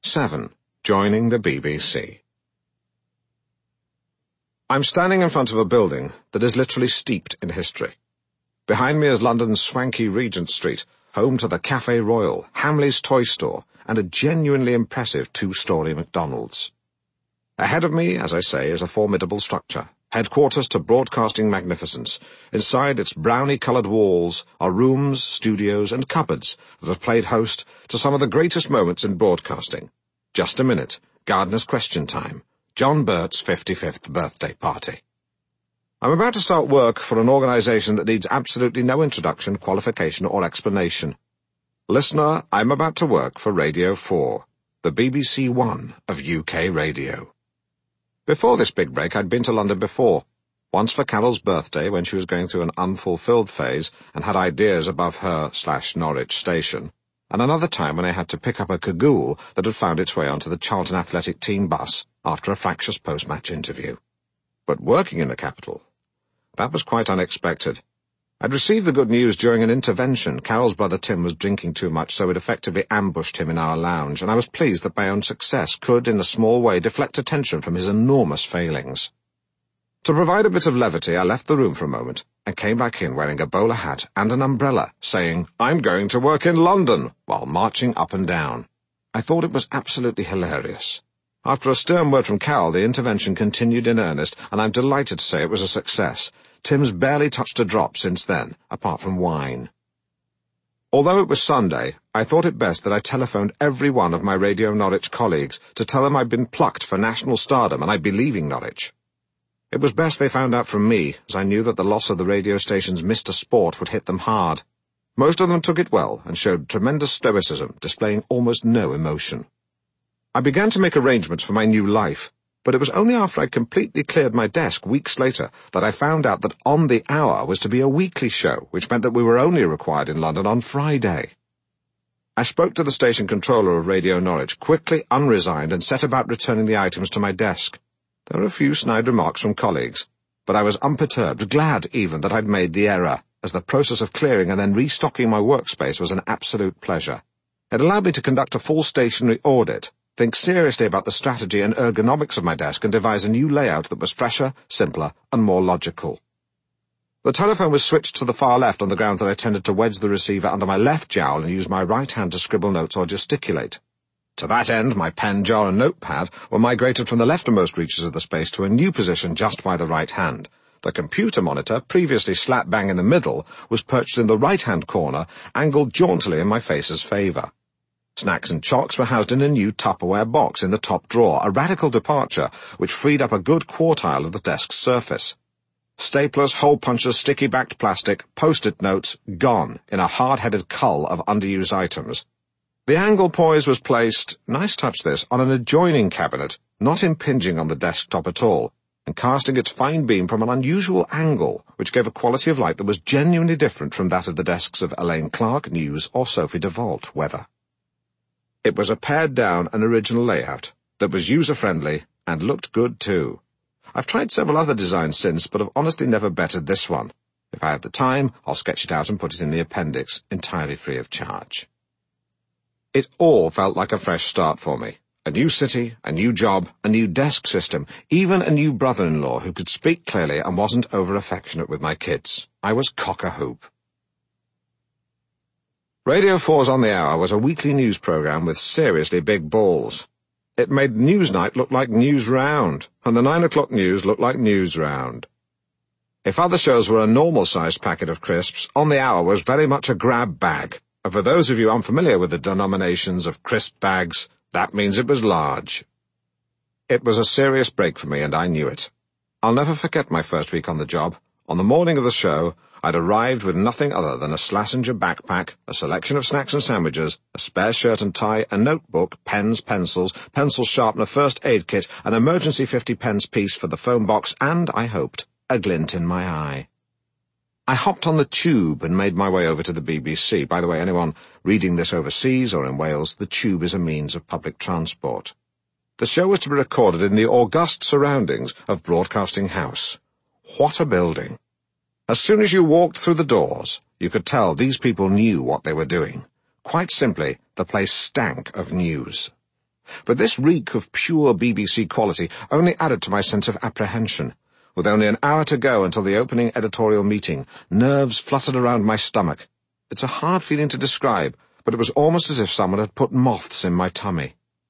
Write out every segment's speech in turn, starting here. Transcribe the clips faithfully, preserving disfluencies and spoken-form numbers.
seven. Joining the B B C. I'm standing in front of a building that is literally steeped in history. Behind me is London's swanky Regent Street, home to the Café Royal, Hamley's Toy Store, and a genuinely impressive two-storey McDonald's. Ahead of me, as I say, is a formidable structure, headquarters to broadcasting magnificence. Inside its brownie-coloured walls are rooms, studios, and cupboards that have played host to some of the greatest moments in broadcasting. Just a minute, Gardner's Question Time, John Burt's fifty-fifth birthday party. I'm about to start work for an organisation that needs absolutely no introduction, qualification, or explanation. Listener, I'm about to work for Radio four, the B B C One of U K radio. Before this big break, I'd been to London before. Once for Carol's birthday, when she was going through an unfulfilled phase and had ideas above her slash Norwich station, and another time when I had to pick up a cagoule that had found its way onto the Charlton Athletic team bus after a fractious post-match interview. But working in the capital, that was quite unexpected. I'd received the good news during an intervention. Carol's brother Tim was drinking too much, so it effectively ambushed him in our lounge, and I was pleased that my own success could, in a small way, deflect attention from his enormous failings. To provide a bit of levity, I left the room for a moment and came back in wearing a bowler hat and an umbrella, saying, "I'm going to work in London," while marching up and down. I thought it was absolutely hilarious. After a stern word from Carol, the intervention continued in earnest, and I'm delighted to say it was a success. Tim's barely touched a drop since then, apart from wine. Although it was Sunday, I thought it best that I telephoned every one of my Radio Norwich colleagues to tell them I'd been plucked for national stardom and I'd be leaving Norwich. It was best they found out from me, as I knew that the loss of the radio station's Mister Sport would hit them hard. Most of them took it well and showed tremendous stoicism, displaying almost no emotion. I began to make arrangements for my new life, but it was only after I completely cleared my desk weeks later that I found out that On the Hour was to be a weekly show, which meant that we were only required in London on Friday. I spoke to the station controller of Radio Norwich, quickly unresigned, and set about returning the items to my desk. There were a few snide remarks from colleagues, but I was unperturbed, glad even that I'd made the error, as the process of clearing and then restocking my workspace was an absolute pleasure. It allowed me to conduct a full stationery audit, think seriously about the strategy and ergonomics of my desk, and devise a new layout that was fresher, simpler, and more logical. The telephone was switched to the far left on the ground that I tended to wedge the receiver under my left jowl and use my right hand to scribble notes or gesticulate. To that end, my pen, jar, and notepad were migrated from the leftmost reaches of the space to a new position just by the right hand. The computer monitor, previously slap bang in the middle, was perched in the right-hand corner, angled jauntily in my face's favour. Snacks and chocks were housed in a new Tupperware box in the top drawer, a radical departure which freed up a good quartile of the desk's surface. Staplers, hole punchers, sticky-backed plastic, post-it notes, gone in a hard-headed cull of underused items. The angle poise was placed, nice touch this, on an adjoining cabinet, not impinging on the desktop at all, and casting its fine beam from an unusual angle, which gave a quality of light that was genuinely different from that of the desks of Elaine Clark, News, or Sophie DeVault, Weather. It was a pared-down and original layout that was user-friendly and looked good too. I've tried several other designs since, but have honestly never bettered this one. If I have the time, I'll sketch it out and put it in the appendix, entirely free of charge. It all felt like a fresh start for me. A new city, a new job, a new desk system, even a new brother-in-law who could speak clearly and wasn't over-affectionate with my kids. I was cock-a-hoop. Radio four's On the Hour was a weekly news programme with seriously big balls. It made Newsnight look like News Round, and the nine o'clock news look like News Round. If other shows were a normal-sized packet of crisps, On the Hour was very much a grab bag. And for those of you unfamiliar with the denominations of crisp bags, that means it was large. It was a serious break for me, and I knew it. I'll never forget my first week on the job. On the morning of the show, I'd arrived with nothing other than a Slazenger backpack, a selection of snacks and sandwiches, a spare shirt and tie, a notebook, pens, pencils, pencil sharpener, first aid kit, an emergency fifty pence piece for the phone box, and, I hoped, a glint in my eye. I hopped on the tube and made my way over to the B B C. By the way, anyone reading this overseas or in Wales, the tube is a means of public transport. The show was to be recorded in the august surroundings of Broadcasting House. What a building! As soon as you walked through the doors, you could tell these people knew what they were doing. Quite simply, the place stank of news. But this reek of pure B B C quality only added to my sense of apprehension. With only an hour to go until the opening editorial meeting, nerves fluttered around my stomach. It's a hard feeling to describe, but it was almost as if someone had put moths in my tummy.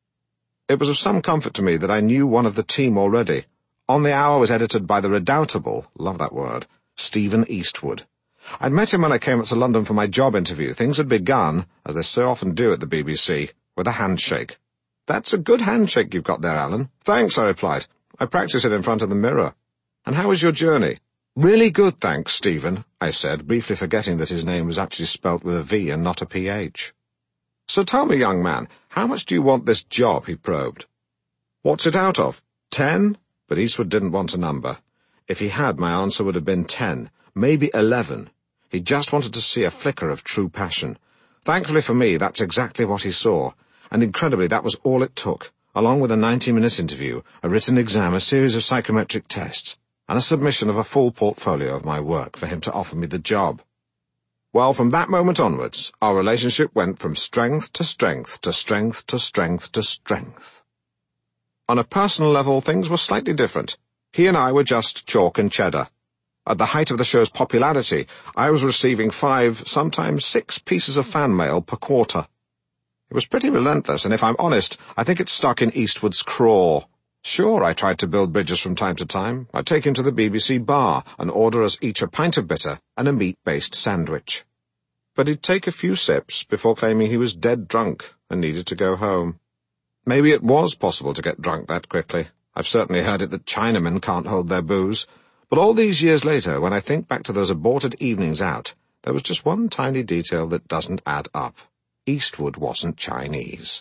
It was of some comfort to me that I knew one of the team already. On the Hour was edited by the redoubtable, love that word, Stephen Eastwood. I'd met him when I came up to London for my job interview. Things had begun, as they so often do at the B B C, with a handshake. "That's a good handshake you've got there, Alan." "Thanks," I replied. "I practice it in front of the mirror." "And how was your journey?" "Really good, thanks, Stephen," I said, briefly forgetting that his name was actually spelt with a V and not a P H. "So tell me, young man, how much do you want this job?" he probed. "What's it out of? Ten?" But Eastwood didn't want a number. If he had, my answer would have been ten, maybe eleven. He just wanted to see a flicker of true passion. Thankfully for me, that's exactly what he saw. And incredibly, that was all it took, along with a ninety-minute interview, a written exam, a series of psychometric tests, and a submission of a full portfolio of my work for him to offer me the job. Well, from that moment onwards, our relationship went from strength to strength to strength to strength to strength. On a personal level, things were slightly different. He and I were just chalk and cheddar. At the height of the show's popularity, I was receiving five, sometimes six pieces of fan mail per quarter. It was pretty relentless, and if I'm honest, I think it stuck in Eastwood's craw. Sure, I tried to build bridges from time to time. I'd take him to the B B C bar and order us each a pint of bitter and a meat-based sandwich. But he'd take a few sips before claiming he was dead drunk and needed to go home. Maybe it was possible to get drunk that quickly. I've certainly heard it that Chinamen can't hold their booze. But all these years later, when I think back to those aborted evenings out, there was just one tiny detail that doesn't add up. Eastwood wasn't Chinese.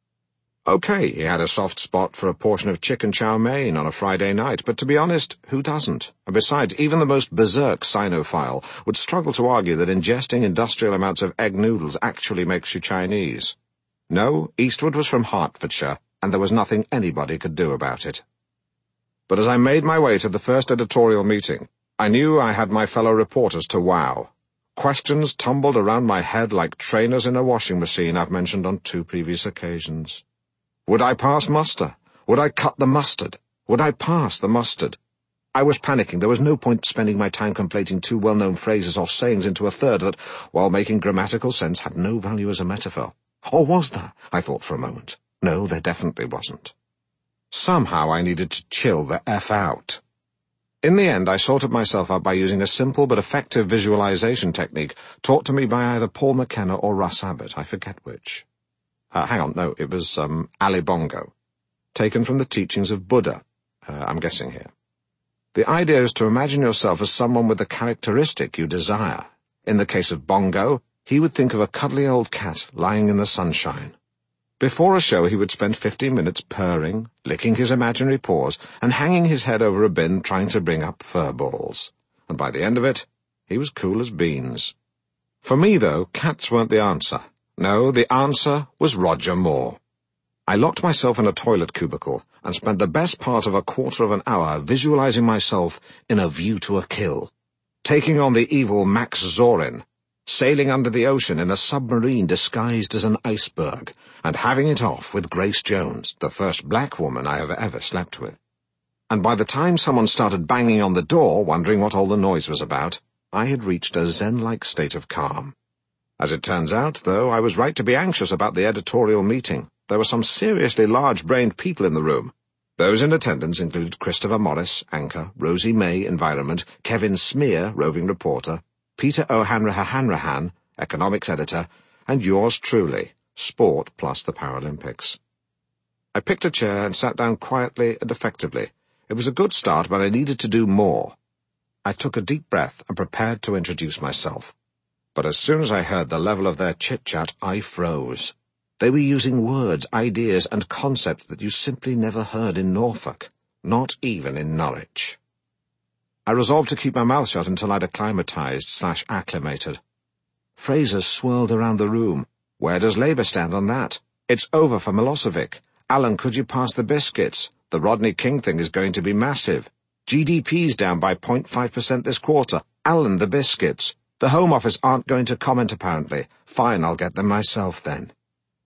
Okay, he had a soft spot for a portion of chicken chow mein on a Friday night, but to be honest, who doesn't? And besides, even the most berserk Sinophile would struggle to argue that ingesting industrial amounts of egg noodles actually makes you Chinese. No, Eastwood was from Hertfordshire, and there was nothing anybody could do about it. But as I made my way to the first editorial meeting, I knew I had my fellow reporters to wow. Questions tumbled around my head like trainers in a washing machine I've mentioned on two previous occasions. Would I pass muster? Would I cut the mustard? Would I pass the mustard? I was panicking. There was no point spending my time conflating two well-known phrases or sayings into a third that, while making grammatical sense, had no value as a metaphor. Or was there? I thought for a moment. No, there definitely wasn't. Somehow I needed to chill the F out. In the end, I sorted myself out by using a simple but effective visualization technique taught to me by either Paul McKenna or Russ Abbott, I forget which. Uh, hang on, no, it was um, Ali Bongo, taken from the teachings of Buddha, uh, I'm guessing here. The idea is to imagine yourself as someone with the characteristic you desire. In the case of Bongo, he would think of a cuddly old cat lying in the sunshine. Before a show, he would spend fifteen minutes purring, licking his imaginary paws, and hanging his head over a bin trying to bring up fur balls. And by the end of it, he was cool as beans. For me, though, cats weren't the answer. No, the answer was Roger Moore. I locked myself in a toilet cubicle and spent the best part of a quarter of an hour visualizing myself in A View to a Kill, taking on the evil Max Zorin, sailing under the ocean in a submarine disguised as an iceberg, and having it off with Grace Jones, the first black woman I have ever slept with. And by the time someone started banging on the door, wondering what all the noise was about, I had reached a zen-like state of calm. As it turns out, though, I was right to be anxious about the editorial meeting. There were some seriously large-brained people in the room. Those in attendance included Christopher Morris, anchor, Rosie May, environment, Kevin Smear, roving reporter, Peter O'Hanrahan Hanrahan, economics editor, and yours truly, sport plus the Paralympics. I picked a chair and sat down quietly and effectively. It was a good start, but I needed to do more. I took a deep breath and prepared to introduce myself. But as soon as I heard the level of their chit-chat, I froze. They were using words, ideas, and concepts that you simply never heard in Norfolk, not even in Norwich. I resolved to keep my mouth shut until I'd acclimatized slash acclimated. Phrases swirled around the room. Where does Labour stand on that? It's over for Milosevic. Alan, could you pass the biscuits? The Rodney King thing is going to be massive. G D P's down by zero point five percent this quarter. Alan, the biscuits. The Home Office aren't going to comment, apparently. Fine, I'll get them myself then.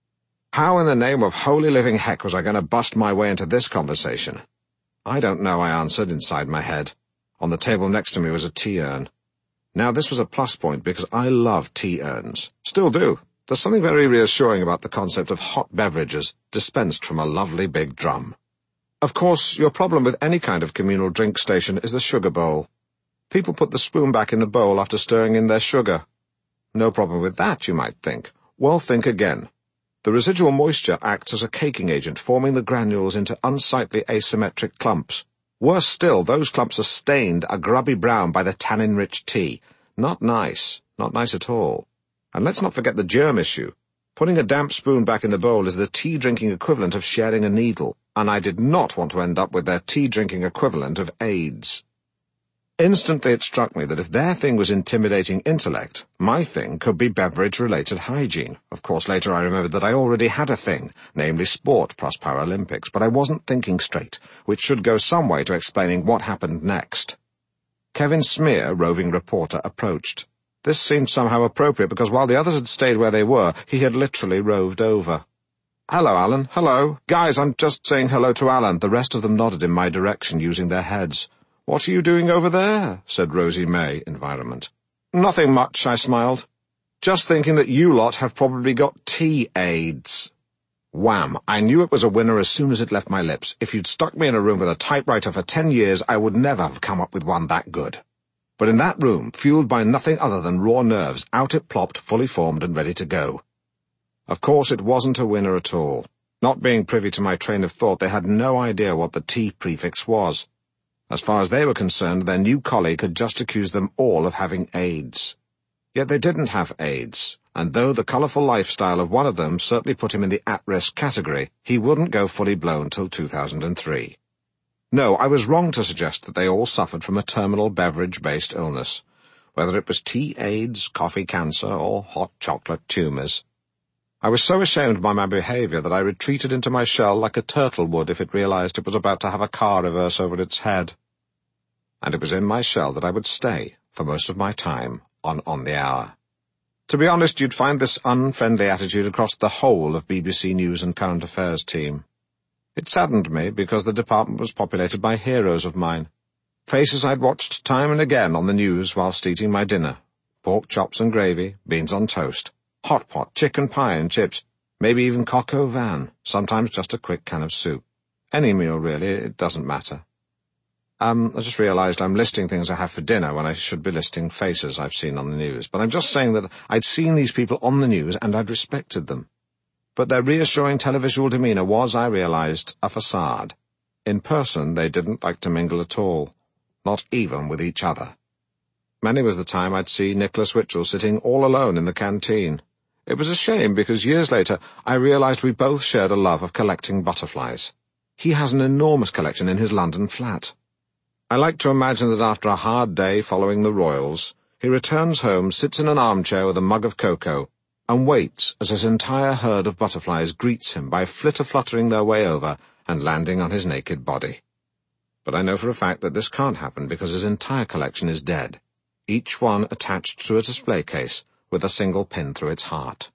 How in the name of holy living heck was I going to bust my way into this conversation? I don't know, I answered inside my head. On the table next to me was a tea urn. Now this was a plus point because I love tea urns. Still do. There's something very reassuring about the concept of hot beverages dispensed from a lovely big drum. Of course, your problem with any kind of communal drink station is the sugar bowl. People put the spoon back in the bowl after stirring in their sugar. No problem with that, you might think. Well, think again. The residual moisture acts as a caking agent, forming the granules into unsightly asymmetric clumps. Worse still, those clumps are stained a grubby brown by the tannin-rich tea. Not nice. Not nice at all. And let's not forget the germ issue. Putting a damp spoon back in the bowl is the tea-drinking equivalent of sharing a needle, and I did not want to end up with their tea-drinking equivalent of AIDS. Instantly it struck me that if their thing was intimidating intellect, my thing could be beverage-related hygiene. Of course, later I remembered that I already had a thing, namely sport plus Paralympics, but I wasn't thinking straight, which should go some way to explaining what happened next. Kevin Smear, roving reporter, approached. This seemed somehow appropriate because while the others had stayed where they were, he had literally roved over. "Hello, Alan. Hello. Guys, I'm just saying hello to Alan." The rest of them nodded in my direction using their heads. "What are you doing over there?" said Rosie May, Environment. "Nothing much," I smiled. "Just thinking that you lot have probably got tea AIDS." Wham! I knew it was a winner as soon as it left my lips. If you'd stuck me in a room with a typewriter for ten years, I would never have come up with one that good. But in that room, fueled by nothing other than raw nerves, out it plopped, fully formed and ready to go. Of course, it wasn't a winner at all. Not being privy to my train of thought, they had no idea what the T prefix was. As far as they were concerned, their new colleague had just accused them all of having AIDS. Yet they didn't have AIDS, and though the colourful lifestyle of one of them certainly put him in the at-risk category, he wouldn't go fully blown till two thousand three. No, I was wrong to suggest that they all suffered from a terminal beverage-based illness, whether it was tea AIDS, coffee cancer, or hot chocolate tumours. I was so ashamed by my behaviour that I retreated into my shell like a turtle would if it realised it was about to have a car reverse over its head. And it was in my shell that I would stay, for most of my time, on On the Hour. To be honest, you'd find this unfriendly attitude across the whole of B B C News and Current Affairs team. It saddened me because the department was populated by heroes of mine. Faces I'd watched time and again on the news whilst eating my dinner. Pork chops and gravy, beans on toast, hot pot, chicken pie and chips, maybe even coq au vin, sometimes just a quick can of soup. Any meal, really, it doesn't matter. Um, I just realised I'm listing things I have for dinner when I should be listing faces I've seen on the news. But I'm just saying that I'd seen these people on the news and I'd respected them. But their reassuring televisual demeanour was, I realised, a facade. In person, they didn't like to mingle at all, not even with each other. Many was the time I'd see Nicholas Witchell sitting all alone in the canteen. It was a shame because years later I realised we both shared a love of collecting butterflies. He has an enormous collection in his London flat. I like to imagine that after a hard day following the Royals, he returns home, sits in an armchair with a mug of cocoa, and waits as his entire herd of butterflies greets him by flitter-fluttering their way over and landing on his naked body. But I know for a fact that this can't happen because his entire collection is dead, each one attached to a display case with a single pin through its heart.